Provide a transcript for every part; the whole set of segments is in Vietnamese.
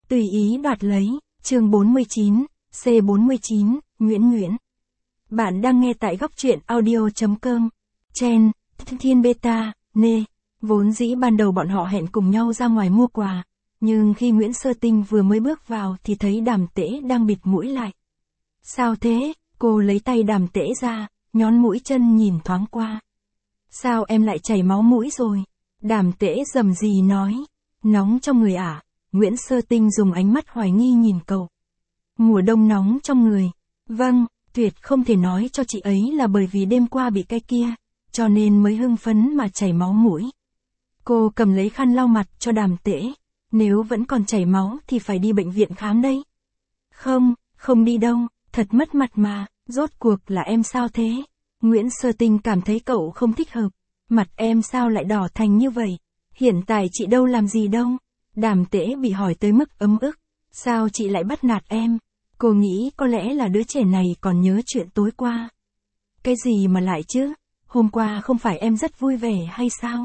Tùy ý đoạt lấy, chương 49, C49, Nguyễn. Bạn đang nghe tại góc truyện audio.com. Chen, Thiên Beta, Nê. Vốn dĩ ban đầu bọn họ hẹn cùng nhau ra ngoài mua quà. Nhưng khi Nguyễn Sơ Tinh vừa mới bước vào thì thấy Đàm Tễ đang bịt mũi lại. Sao thế? Cô lấy tay Đàm Tễ ra, nhón mũi chân nhìn thoáng qua. Sao em lại chảy máu mũi rồi? Đàm Tễ rầm rì nói. Nóng trong người à? Nguyễn Sơ Tinh dùng ánh mắt hoài nghi nhìn cậu. Mùa đông nóng trong người. Vâng, tuyệt không thể nói cho chị ấy là bởi vì đêm qua bị cái kia, cho nên mới hưng phấn mà chảy máu mũi. Cô cầm lấy khăn lau mặt cho Đàm Tễ. Nếu vẫn còn chảy máu thì phải đi bệnh viện khám đấy. Không đi đâu, thật mất mặt mà, rốt cuộc là em sao thế? Nguyễn Sơ Tinh cảm thấy cậu không thích hợp. Mặt em sao lại đỏ thành như vậy? Hiện tại chị đâu làm gì đâu. Đàm Tễ bị hỏi tới mức ấm ức. Sao chị lại bắt nạt em? Cô nghĩ có lẽ là đứa trẻ này còn nhớ chuyện tối qua. Cái gì mà lại chứ? Hôm qua không phải em rất vui vẻ hay sao?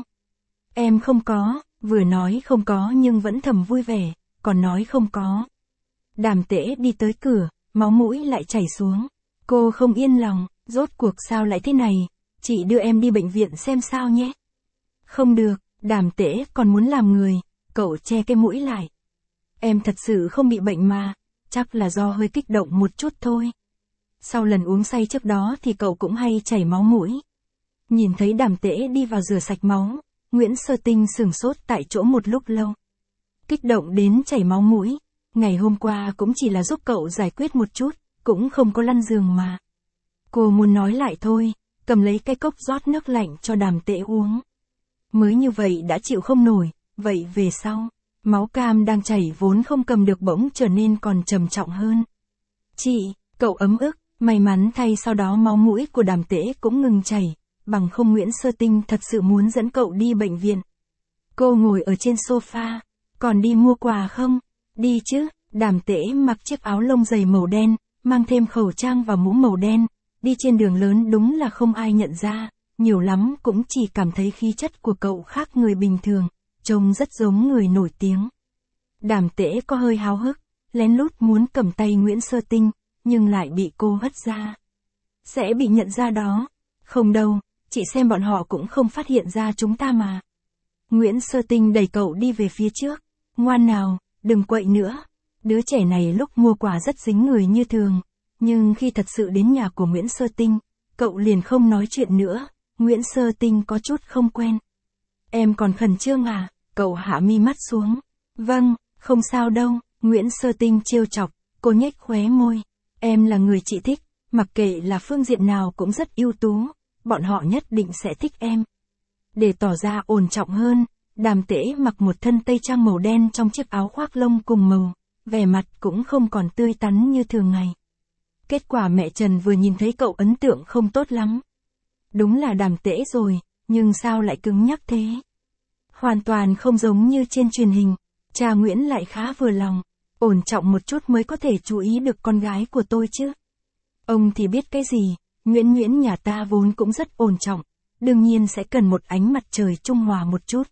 Em không có, vừa nói không có nhưng vẫn thầm vui vẻ, còn nói không có. Đàm Tễ đi tới cửa, máu mũi lại chảy xuống. Cô không yên lòng, rốt cuộc sao lại thế này? Chị đưa em đi bệnh viện xem sao nhé. Không được, Đàm Tễ còn muốn làm người, cậu che cái mũi lại. Em thật sự không bị bệnh mà, chắc là do hơi kích động một chút thôi. Sau lần uống say trước đó thì cậu cũng hay chảy máu mũi. Nhìn thấy Đàm Tễ đi vào rửa sạch máu, Nguyễn Sơ Tinh sửng sốt tại chỗ một lúc lâu. Kích động đến chảy máu mũi, ngày hôm qua cũng chỉ là giúp cậu giải quyết một chút, cũng không có lăn giường mà. Cô muốn nói lại thôi, cầm lấy cái cốc rót nước lạnh cho Đàm Tễ uống. Mới như vậy đã chịu không nổi, vậy về sau, máu cam đang chảy vốn không cầm được bỗng trở nên còn trầm trọng hơn. Chị, cậu ấm ức, may mắn thay sau đó máu mũi của Đàm Tễ cũng ngừng chảy, bằng không Nguyễn Sơ Tinh thật sự muốn dẫn cậu đi bệnh viện. Cô ngồi ở trên sofa, còn đi mua quà không? Đi chứ, Đàm Tễ mặc chiếc áo lông dày màu đen, mang thêm khẩu trang và mũ màu đen, đi trên đường lớn đúng là không ai nhận ra, nhiều lắm cũng chỉ cảm thấy khí chất của cậu khác người bình thường, trông rất giống người nổi tiếng. Đàm Tễ có hơi háo hức, lén lút muốn cầm tay Nguyễn Sơ Tinh, nhưng lại bị cô hất ra. Sẽ bị nhận ra đó. Không đâu, chị xem bọn họ cũng không phát hiện ra chúng ta mà. Nguyễn Sơ Tinh đẩy cậu đi về phía trước. Ngoan nào, đừng quậy nữa. Đứa trẻ này lúc mua quà rất dính người như thường, nhưng khi thật sự đến nhà của Nguyễn Sơ Tinh, cậu liền không nói chuyện nữa. Nguyễn Sơ Tinh có chút không quen. Em còn khẩn trương à? Cậu hạ mi mắt xuống. Vâng, không sao đâu. Nguyễn Sơ Tinh trêu chọc, cô nhếch khóe môi. Em là người chị thích, mặc kệ là phương diện nào cũng rất ưu tú, bọn họ nhất định sẽ thích em. Để tỏ ra ổn trọng hơn, Đàm Tễ mặc một thân tây trang màu đen trong chiếc áo khoác lông cùng màu, vẻ mặt cũng không còn tươi tắn như thường ngày. Kết quả mẹ Trần vừa nhìn thấy cậu ấn tượng không tốt lắm. Đúng là Đàm Tễ rồi, nhưng sao lại cứng nhắc thế? Hoàn toàn không giống như trên truyền hình. Cha Nguyễn lại khá vừa lòng, ổn trọng một chút mới có thể chú ý được con gái của tôi chứ. Ông thì biết cái gì, Nguyễn nhà ta vốn cũng rất ổn trọng, đương nhiên sẽ cần một ánh mặt trời trung hòa một chút.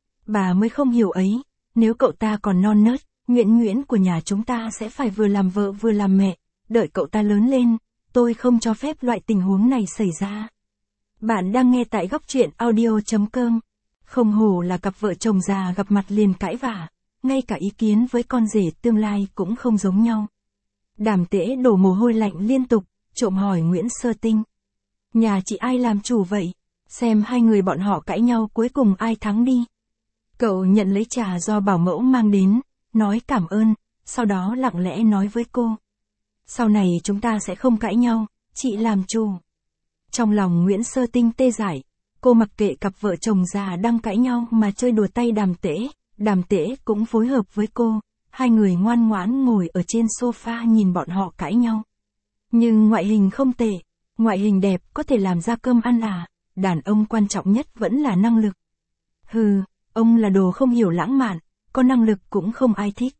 Bà mới không hiểu ấy, nếu cậu ta còn non nớt, Nguyễn của nhà chúng ta sẽ phải vừa làm vợ vừa làm mẹ, đợi cậu ta lớn lên, tôi không cho phép loại tình huống này xảy ra. Bạn đang nghe tại góc truyện audio.com. Không hổ là cặp vợ chồng già gặp mặt liền cãi vã, ngay cả ý kiến với con rể tương lai cũng không giống nhau. Đàm Tễ đổ mồ hôi lạnh liên tục, trộm hỏi Nguyễn Sơ Tinh. Nhà chị ai làm chủ vậy? Xem hai người bọn họ cãi nhau cuối cùng ai thắng đi. Cậu nhận lấy trà do bảo mẫu mang đến, nói cảm ơn, sau đó lặng lẽ nói với cô. Sau này chúng ta sẽ không cãi nhau, chị làm chủ. Trong lòng Nguyễn Sơ Tinh tê dại, cô mặc kệ cặp vợ chồng già đang cãi nhau mà chơi đùa tay Đàm Tễ cũng phối hợp với cô. Hai người ngoan ngoãn ngồi ở trên sofa nhìn bọn họ cãi nhau. Nhưng ngoại hình không tệ, ngoại hình đẹp có thể làm ra cơm ăn à, đàn ông quan trọng nhất vẫn là năng lực. Hừ, ông là đồ không hiểu lãng mạn, có năng lực cũng không ai thích.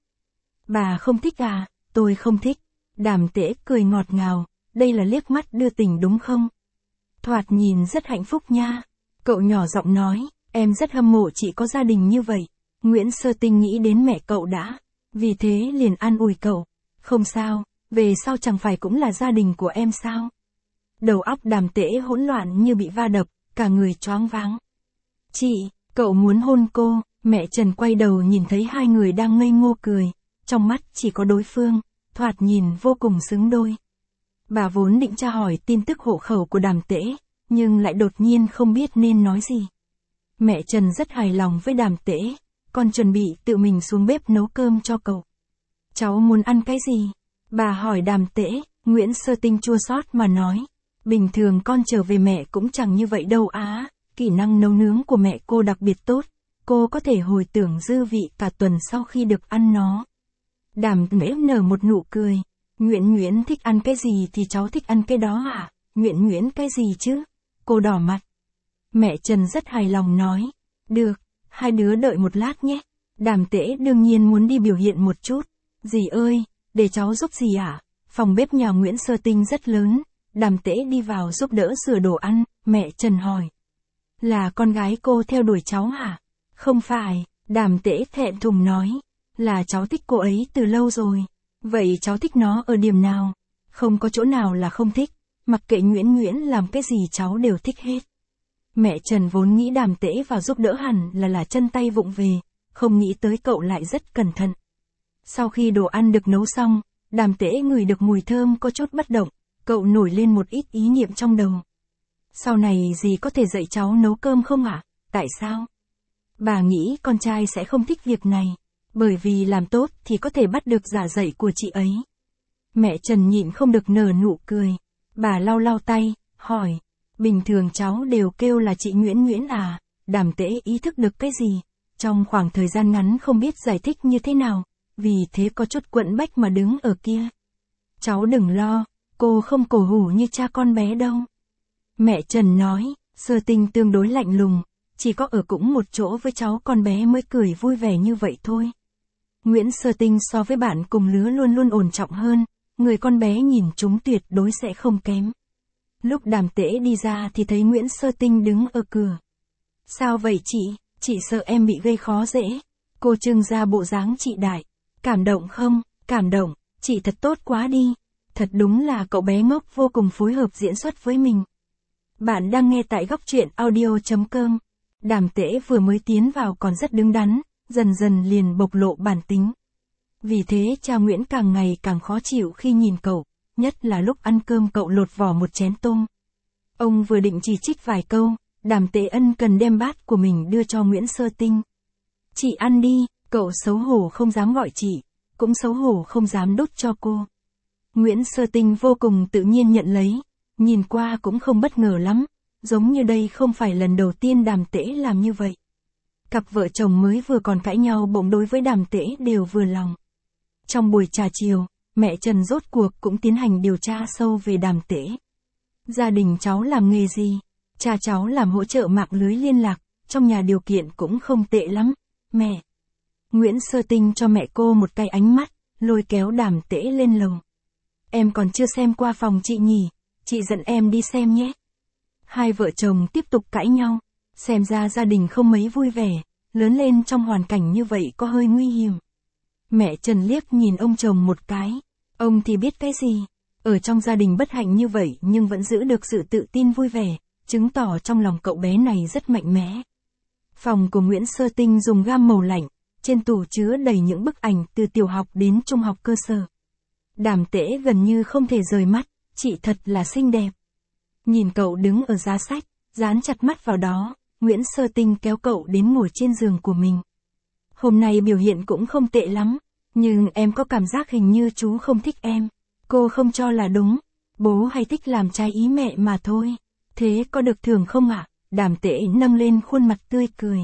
Bà không thích à, tôi không thích. Đàm Tễ cười ngọt ngào, đây là liếc mắt đưa tình đúng không? Thoạt nhìn rất hạnh phúc nha. Cậu nhỏ giọng nói, em rất hâm mộ chị có gia đình như vậy. Nguyễn Sơ Tinh nghĩ đến mẹ cậu đã. vì thế liền an ủi cậu. Không sao, về sau chẳng phải cũng là gia đình của em sao? Đầu óc Đàm Tễ hỗn loạn như bị va đập, cả người choáng váng. Chị, cậu muốn hôn cô, mẹ Trần quay đầu nhìn thấy hai người đang ngây ngô cười, trong mắt chỉ có đối phương, thoạt nhìn vô cùng xứng đôi. Bà vốn định tra hỏi tin tức hộ khẩu của Đàm Tễ, nhưng lại đột nhiên không biết nên nói gì. Mẹ Trần rất hài lòng với Đàm Tễ, còn chuẩn bị tự mình xuống bếp nấu cơm cho cậu. Cháu muốn ăn cái gì? Bà hỏi Đàm Tễ. Nguyễn Sơ Tinh chua xót mà nói. Bình thường con trở về mẹ cũng chẳng như vậy đâu á, kỹ năng nấu nướng của mẹ cô đặc biệt tốt, cô có thể hồi tưởng dư vị cả tuần sau khi được ăn nó. Đàm Tễ nở một nụ cười. Nguyễn thích ăn cái gì thì cháu thích ăn cái đó à? Nguyễn cái gì chứ? Cô đỏ mặt. Mẹ Trần rất hài lòng nói. Được, hai đứa đợi một lát nhé. Đàm Tễ đương nhiên muốn đi biểu hiện một chút. Dì ơi, để cháu giúp dì à? Phòng bếp nhà Nguyễn Sơ Tinh rất lớn. Đàm Tễ đi vào giúp đỡ sửa đồ ăn, mẹ Trần hỏi. Là con gái cô theo đuổi cháu hả? Không phải, Đàm Tễ thẹn thùng nói. Là cháu thích cô ấy từ lâu rồi. Vậy cháu thích nó ở điểm nào? Không có chỗ nào là không thích, mặc kệ Nguyễn làm cái gì cháu đều thích hết. Mẹ Trần vốn nghĩ Đàm Tễ vào giúp đỡ hẳn là chân tay vụng về, không nghĩ tới cậu lại rất cẩn thận. Sau khi đồ ăn được nấu xong, Đàm Tễ ngửi được mùi thơm có chút bất động, cậu nổi lên một ít ý niệm trong đầu. Sau này dì có thể dạy cháu nấu cơm không ạ? Tại sao? Bà nghĩ con trai sẽ không thích việc này, bởi vì làm tốt thì có thể bắt được giả dạy của chị ấy. Mẹ Trần nhịn không được nở nụ cười. Bà lau lau tay, hỏi. Bình thường cháu đều kêu là chị Nguyễn à? Đàm Tễ ý thức được cái gì? Trong khoảng thời gian ngắn không biết giải thích như thế nào, vì thế có chút quẫn bách mà đứng ở kia. Cháu đừng lo, cô không cổ hủ như cha con bé đâu. Mẹ Trần nói. Sơ Tinh tương đối lạnh lùng, chỉ có ở cũng một chỗ với cháu con bé mới cười vui vẻ như vậy thôi. Nguyễn Sơ Tinh so với bạn cùng lứa luôn luôn ổn trọng hơn, người con bé nhìn chúng tuyệt đối sẽ không kém. Lúc Đàm Tễ đi ra thì thấy Nguyễn Sơ Tinh đứng ở cửa. Sao vậy chị sợ em bị gây khó dễ. Cô trưng ra bộ dáng chị đại. Cảm động không? Cảm động, chị thật tốt quá đi. Thật đúng là cậu bé ngốc vô cùng phối hợp diễn xuất với mình. Bạn đang nghe tại góc truyện audio.com. Đàm Tễ vừa mới tiến vào còn rất đứng đắn, dần dần liền bộc lộ bản tính. Vì thế cha Nguyễn càng ngày càng khó chịu khi nhìn cậu, nhất là lúc ăn cơm cậu lột vỏ một chén tôm. Ông vừa định chỉ trích vài câu, Đàm Tễ ân cần đem bát của mình đưa cho Nguyễn Sơ Tinh. Chị ăn đi, cậu xấu hổ không dám gọi chị, cũng xấu hổ không dám đút cho cô. Nguyễn Sơ Tinh vô cùng tự nhiên nhận lấy, nhìn qua cũng không bất ngờ lắm, giống như đây không phải lần đầu tiên Đàm Tễ làm như vậy. Cặp vợ chồng mới vừa còn cãi nhau bỗng đối với Đàm Tễ đều vừa lòng. Trong buổi trà chiều, mẹ Trần rốt cuộc cũng tiến hành điều tra sâu về Đàm Tễ. Gia đình cháu làm nghề gì? Cha cháu làm hỗ trợ mạng lưới liên lạc, trong nhà điều kiện cũng không tệ lắm, mẹ. Nguyễn Sơ Tinh cho mẹ cô một cái ánh mắt, lôi kéo Đàm Tễ lên lầu. Em còn chưa xem qua phòng chị nhỉ, chị dẫn em đi xem nhé. Hai vợ chồng tiếp tục cãi nhau, xem ra gia đình không mấy vui vẻ, lớn lên trong hoàn cảnh như vậy có hơi nguy hiểm. Mẹ Trần liếc nhìn ông chồng một cái, ông thì biết cái gì, ở trong gia đình bất hạnh như vậy nhưng vẫn giữ được sự tự tin vui vẻ, chứng tỏ trong lòng cậu bé này rất mạnh mẽ. Phòng của Nguyễn Sơ Tinh dùng gam màu lạnh, trên tủ chứa đầy những bức ảnh từ tiểu học đến trung học cơ sở. Đàm Tễ gần như không thể rời mắt, chị thật là xinh đẹp. Nhìn cậu đứng ở giá sách, dán chặt mắt vào đó, Nguyễn Sơ Tinh kéo cậu đến ngồi trên giường của mình. Hôm nay biểu hiện cũng không tệ lắm, nhưng em có cảm giác hình như chú không thích em. Cô không cho là đúng, bố hay thích làm trái ý mẹ mà thôi. Thế có được thưởng không ạ? Đàm Tễ nâng lên khuôn mặt tươi cười.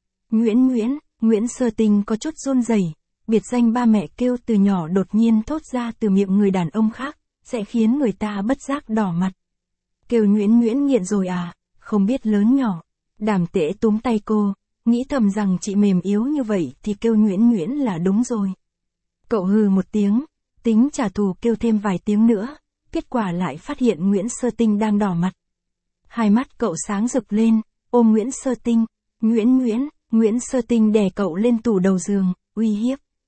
Nguyễn Sơ Tinh có chút run rẩy, biệt danh ba mẹ kêu từ nhỏ đột nhiên thốt ra từ miệng người đàn ông khác, sẽ khiến người ta bất giác đỏ mặt. Kêu Nguyễn nghiện rồi à, không biết lớn nhỏ. Đàm Tễ túm tay cô, nghĩ thầm rằng chị mềm yếu như vậy thì kêu Nguyễn là đúng rồi. Cậu hừ một tiếng, tính trả thù kêu thêm vài tiếng nữa, kết quả lại phát hiện Nguyễn Sơ Tinh đang đỏ mặt. Hai mắt cậu sáng rực lên, ôm Nguyễn Sơ Tinh. Nguyễn Sơ Tinh đè cậu lên tủ đầu giường, uy hiếp.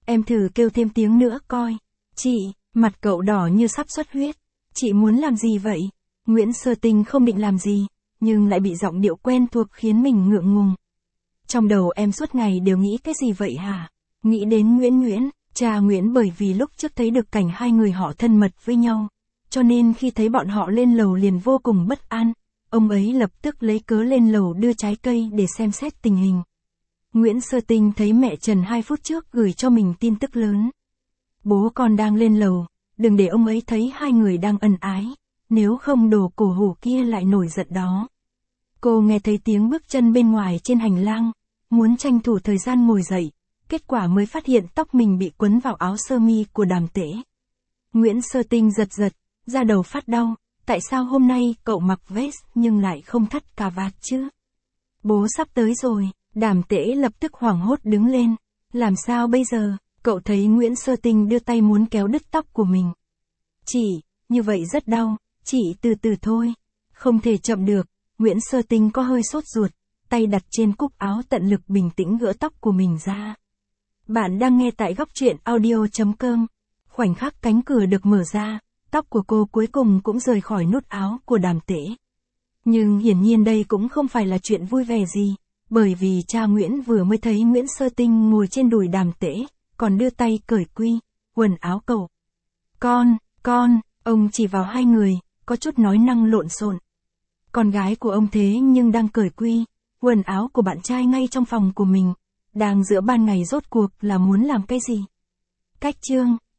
em thử kêu thêm tiếng nữa coi. Chị, mặt cậu đỏ như sắp xuất huyết. Chị muốn làm gì vậy? Nguyễn Sơ Tinh không định làm gì, nhưng lại bị giọng điệu quen thuộc khiến mình ngượng ngùng. Trong đầu em suốt ngày đều nghĩ cái gì vậy hả? Nghĩ đến Nguyễn, cha Nguyễn, bởi vì lúc trước thấy được cảnh hai người họ thân mật với nhau. Cho nên khi thấy bọn họ lên lầu liền vô cùng bất an. Ông ấy lập tức lấy cớ lên lầu đưa trái cây để xem xét tình hình. Nguyễn Sơ Tinh thấy mẹ Trần 2 phút trước gửi cho mình tin tức lớn. Bố con đang lên lầu, đừng để ông ấy thấy hai người đang ân ái, nếu không đồ cổ hủ kia lại nổi giận đó. Cô nghe thấy tiếng bước chân bên ngoài trên hành lang, muốn tranh thủ thời gian ngồi dậy, kết quả mới phát hiện tóc mình bị quấn vào áo sơ mi của Đàm Tễ. Nguyễn Sơ Tinh giật, da đầu phát đau, tại sao hôm nay cậu mặc vest nhưng lại không thắt cà vạt chứ? Bố sắp tới rồi, Đàm Tễ lập tức hoảng hốt đứng lên, làm sao bây giờ? Cậu thấy Nguyễn Sơ Tinh đưa tay muốn kéo đứt tóc của mình. Chị, như vậy rất đau, chị từ từ thôi. Không thể chậm được, Nguyễn Sơ Tinh có hơi sốt ruột, tay đặt trên cúc áo tận lực bình tĩnh gỡ tóc của mình ra. Bạn đang nghe tại góc truyện audio.com. Khoảnh khắc cánh cửa được mở ra, tóc của cô cuối cùng cũng rời khỏi nút áo của Đàm Tễ. Nhưng hiển nhiên đây cũng không phải là chuyện vui vẻ gì, bởi vì cha Nguyễn vừa mới thấy Nguyễn Sơ Tinh ngồi trên đùi Đàm Tễ, còn đưa tay cởi quần áo cậu. Con, ông chỉ vào hai người, có chút nói năng lộn xộn. Con gái của ông thế nhưng đang cởi quần áo của bạn trai ngay trong phòng của mình, đang giữa ban ngày rốt cuộc là muốn làm cái gì? Cách chương